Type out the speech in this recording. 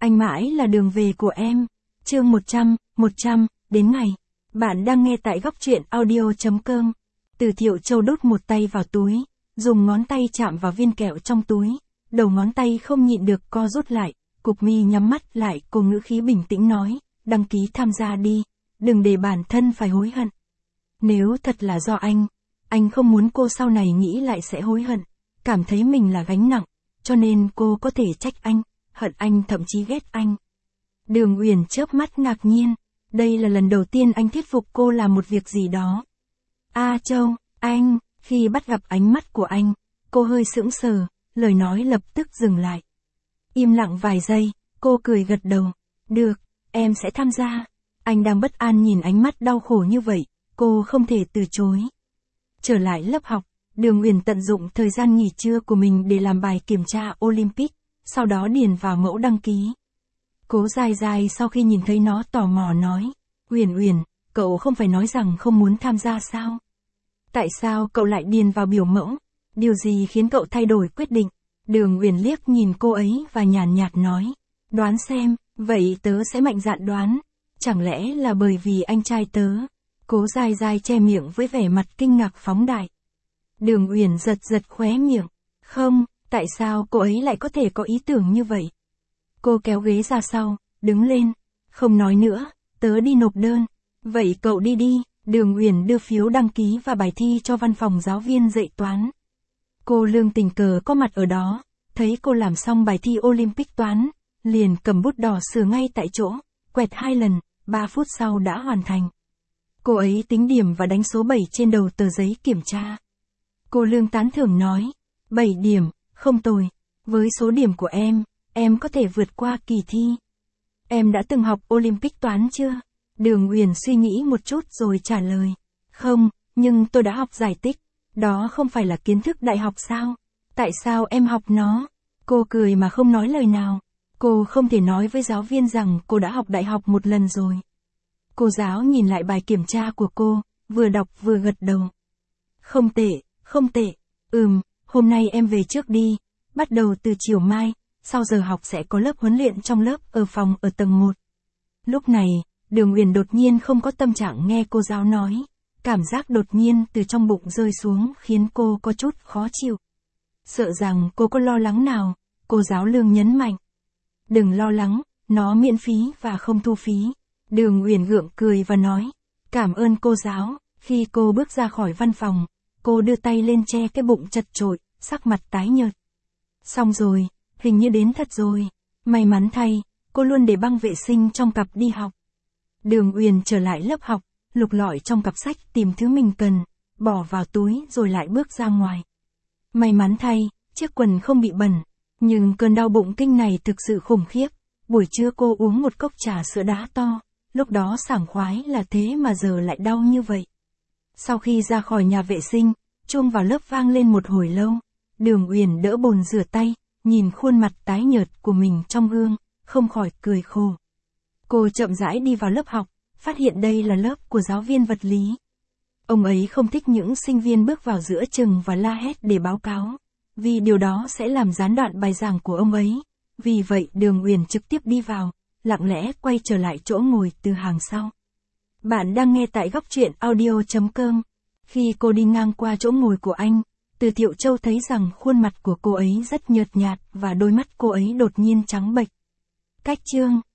Anh mãi là đường về của em. Chương 100, đến ngày. Bạn đang nghe tại góc truyện audio.com. Từ Thiệu Châu đút một tay vào túi, dùng ngón tay chạm vào viên kẹo trong túi. Đầu ngón tay không nhịn được co rút lại, cụp mi nhắm mắt lại, cô ngữ khí bình tĩnh nói, đăng ký tham gia đi, đừng để bản thân phải hối hận. Nếu thật là do anh không muốn cô sau này nghĩ lại sẽ hối hận, cảm thấy mình là gánh nặng, cho nên cô có thể trách anh, hận anh, thậm chí ghét anh. Đường Uyển chớp mắt ngạc nhiên, đây là lần đầu tiên anh thuyết phục cô làm một việc gì đó. A Châu, anh, khi bắt gặp ánh mắt của anh, cô hơi sững sờ, lời nói lập tức dừng lại. Im lặng vài giây, cô cười gật đầu, được, em sẽ tham gia. Anh đang bất an nhìn ánh mắt đau khổ như vậy, cô không thể từ chối. Trở lại lớp học, Đường Uyển tận dụng thời gian nghỉ trưa của mình để làm bài kiểm tra Olympic, sau đó điền vào mẫu đăng ký. Cố Dài Dài sau khi nhìn thấy nó tò mò nói, Uyển, cậu không phải nói rằng không muốn tham gia sao? Tại sao cậu lại điền vào biểu mẫu? Điều gì khiến cậu thay đổi quyết định? Đường Uyển liếc nhìn cô ấy và nhàn nhạt nói, đoán xem, vậy tớ sẽ mạnh dạn đoán. Chẳng lẽ là bởi vì anh trai tớ? Cố Dài Dài che miệng với vẻ mặt kinh ngạc phóng đại. Đường Uyển giật khóe miệng. Không, tại sao cô ấy lại có thể có ý tưởng như vậy? Cô kéo ghế ra sau, đứng lên. Không nói nữa, tớ đi nộp đơn. Vậy cậu đi đi. Đường Uyển đưa phiếu đăng ký và bài thi cho văn phòng giáo viên dạy toán. Cô Lương tình cờ có mặt ở đó, thấy cô làm xong bài thi Olympic toán, liền cầm bút đỏ sửa ngay tại chỗ, quẹt 2 lần, 3 phút sau đã hoàn thành. Cô ấy tính điểm và đánh số 7 trên đầu tờ giấy kiểm tra. Cô Lương tán thưởng nói, 7 điểm, không tồi. Với số điểm của em có thể vượt qua kỳ thi. Em đã từng học Olympic toán chưa? Đường Uyển suy nghĩ một chút rồi trả lời. Không, nhưng tôi đã học giải tích. Đó không phải là kiến thức đại học sao? Tại sao em học nó? Cô cười mà không nói lời nào. Cô không thể nói với giáo viên rằng cô đã học đại học một lần rồi. Cô giáo nhìn lại bài kiểm tra của cô, vừa đọc vừa gật đầu. Không tệ. Hôm nay em về trước đi. Bắt đầu từ chiều mai, sau giờ học sẽ có lớp huấn luyện trong lớp ở phòng ở tầng 1. Lúc này, Đường Uyển đột nhiên không có tâm trạng nghe cô giáo nói. Cảm giác đột nhiên từ trong bụng rơi xuống khiến cô có chút khó chịu. Sợ rằng cô có lo lắng nào, cô giáo Lương nhấn mạnh. Đừng lo lắng, nó miễn phí và không thu phí. Đường Uyển gượng cười và nói, cảm ơn cô giáo. Khi cô bước ra khỏi văn phòng, cô đưa tay lên che cái bụng chật chội, sắc mặt tái nhợt. Xong rồi, hình như đến thật rồi. May mắn thay, cô luôn để băng vệ sinh trong cặp đi học. Đường Uyển trở lại lớp học, lục lọi trong cặp sách tìm thứ mình cần, bỏ vào túi rồi lại bước ra ngoài. May mắn thay, chiếc quần không bị bẩn, nhưng cơn đau bụng kinh này thực sự khủng khiếp. Buổi trưa cô uống một cốc trà sữa đá to, lúc đó sảng khoái là thế mà giờ lại đau như vậy. Sau khi ra khỏi nhà vệ sinh, chuông vào lớp vang lên một hồi lâu. Đường Uyển đỡ bồn rửa tay, nhìn khuôn mặt tái nhợt của mình trong gương, không khỏi cười khổ. Cô chậm rãi đi vào lớp học, phát hiện đây là lớp của giáo viên vật lý. Ông ấy không thích những sinh viên bước vào giữa chừng và la hét để báo cáo, vì điều đó sẽ làm gián đoạn bài giảng của ông ấy. Vì vậy Đường Uyển trực tiếp đi vào, lặng lẽ quay trở lại chỗ ngồi từ hàng sau. Bạn đang nghe tại góc truyện audio.com. Khi cô đi ngang qua chỗ ngồi của anh, Từ Thiệu Châu thấy rằng khuôn mặt của cô ấy rất nhợt nhạt và đôi mắt cô ấy đột nhiên trắng bệch. Cách chương